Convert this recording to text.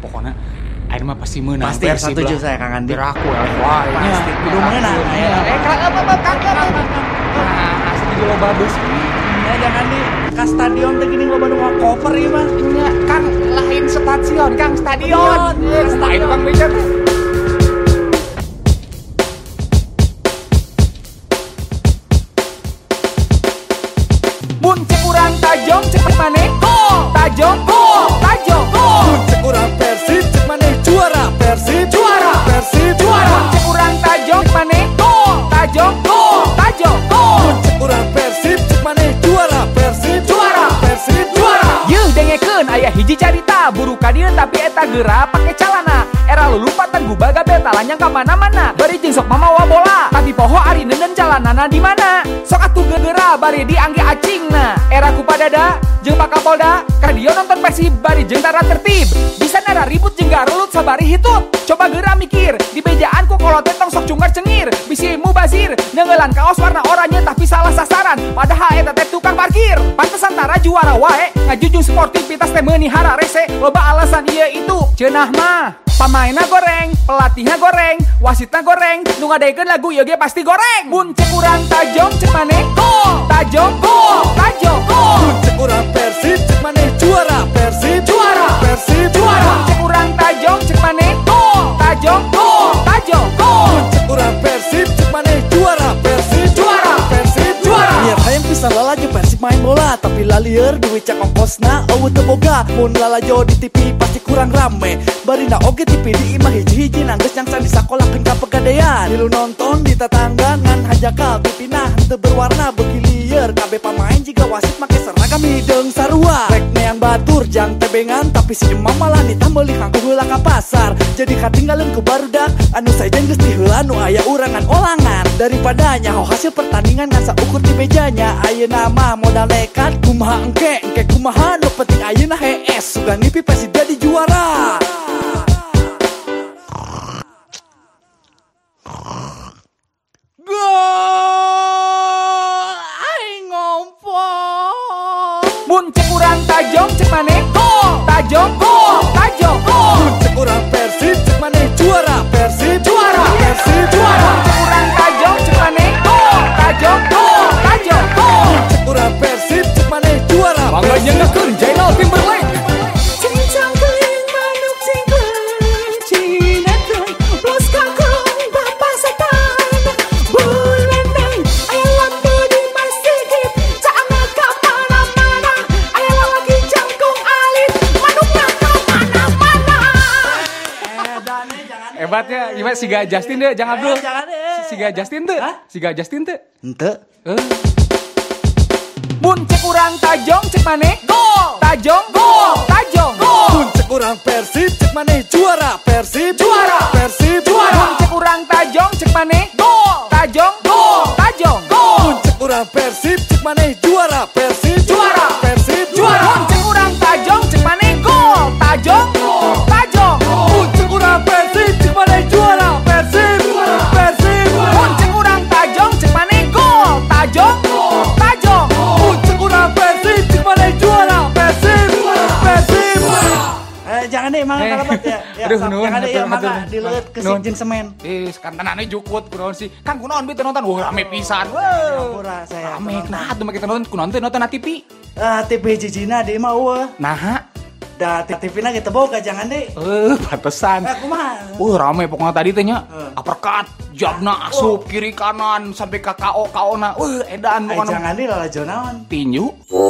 pokoknya aing mah pasti menang. Pasti setuju saya Kang Andi. Biar aku wah pasti kudu menang. Kang setuju loba bus. Ya jangan di ka stadion teh gini loba nu cover ieu mah. Nya Kang lain stasiun, Kang stadion. Lain Bang Bejar. Mun cek urang Tajong cek maneh gol. Tajong gol. Tajong gol. Mun cek urang Persib cek maneh juara. Persib Juara. Persib Juara. Mun cek urang Tajong maneh gol. Tajong gol. Tajong gol. Mun cek urang Persib cek maneh juara. Persib Juara. Persib juara. Yeuh dengekeun aya hiji carita buru ka dieu tapi eta geura pake calana. Era lulupatan gubaga beta lanyang ka mana-mana. Bari jeung sok mamawa bola. Tapi poho ari neundeun calanana di mana? Sok atuh geura bari diangge acingna. Era Kupadada jeung Pak Kapolda ka dieu nonton Persib bari jeung tara tertib. Bisa nara ribut jeung garulut sabari hitut. Coba geura mikir di bejaan ku kolot tong sok cunggar cengir. Bisi mubazir neungeulan kaos warna oranye tapi salah sasaran. Padahal eta teh tukang parkir. Pantesan tara juara wae ngajujung sportivitas teh meunihara rese. Loba alasan ieu itu ceunah mah. Pamainna goreng, pelatihnya goreng, wasitna goreng, nu ngadekeun lagu ieu ge pasti goreng. Mun cek urang Tajong cek maneh gol. Tajong gol. Tajong gol. Mun cek urang Persib cek maneh juara. Persib Juara. Persib Juara. Mun cek urang Tajong cek maneh gol. Tajong gol. Tajong gol. Mun cek urang Persib cek maneh juara. Persib Juara. Persib Juara. Biar hayang bisa lalaju Persib main bola tapi lalieur duit cak ongkosna eueuh teu boga. Mun lalajo di TV pasti kurang rame. Barina oge TV di imah hiji-hiji nanggeus nyangsan disakolahkeun ka pegadaian. Milu nonton di tetangga ngan hajakal TV nah teu berwarna beuki lieur. Kabeh pamain jiga wasit make seragam hideung sarua. Rek neang batur jang tebengan tapi si Demam malah ditambeli kanggo heula ka pasar. Jadi katinggalin ku barudak anu saejen geus diheula nu aya urangan olangan. Daripada nyaho hasil pertandingan ngan saukur di mejanya. Ayeuna mah modal nekat kumaha engke kumaha nu penting ayeuna HS sugan ngipi Persib jadi juara. Gol aing ngompol. Mun cek urang Tajong cek maneh gol. Tajong gol. Tajong gol. Mun cek urang Persib cek maneh juara. Persib Juara. Persib juara. Mun cek urang Tajong cek maneh gol. Tajong gol. Tajong gol. Mun cek urang Persib cek maneh juara. Bangga nyengekeun Jainal Timberlake. Hebatnya, gimana Siga Justin deh, jangan Abdul. Jangan deh. Siga Justin tuh. Hah? Siga Justin tuh. Henteu. Mun cek urang Tajong cek maneh gol. Tajong gol. Tajong gol. Mun cek urang Persib cek maneh juara. Persib Juara. Persib Mun juara. cek urang Tajong cek maneh gol. Tajong gol. Tajong gol. Mun cek urang Persib cek maneh juara. Persib Juara. Persib Juara. Mun cek urang Tajong cek maneh gol. Tajong gol. Tajong. Mun cek urang Persib cek maneh juara. Persib Persib. Mun cek urang Tajong cek maneh gol. Tajong gol. Tajong. Mun cek urang Persib cek maneh juara. Persib Persib. Jangan deh mangga kalabat ya. Aduh, sok, nuhun, jangan deh ya hatur, mangga hatur. dileut ke Nuhun. jeung semen. Kantanannya jukut kunaon sih. Kang kunaon bi teu nonton. Wah rame pisan. Hampura saya. Rame nah tuh kita nonton kunaon teh nonton na TV. TV hijina di mah eueuh. Nah, Da TV-na kita boga jangan deh. pantesan. Kumaha? Rame pokoknya tadi teh nya. Uppercut, jabna asup kiri kanan sampai ke KO na. Edan pokoknya. Jangan deh lalajo naon. Tinju.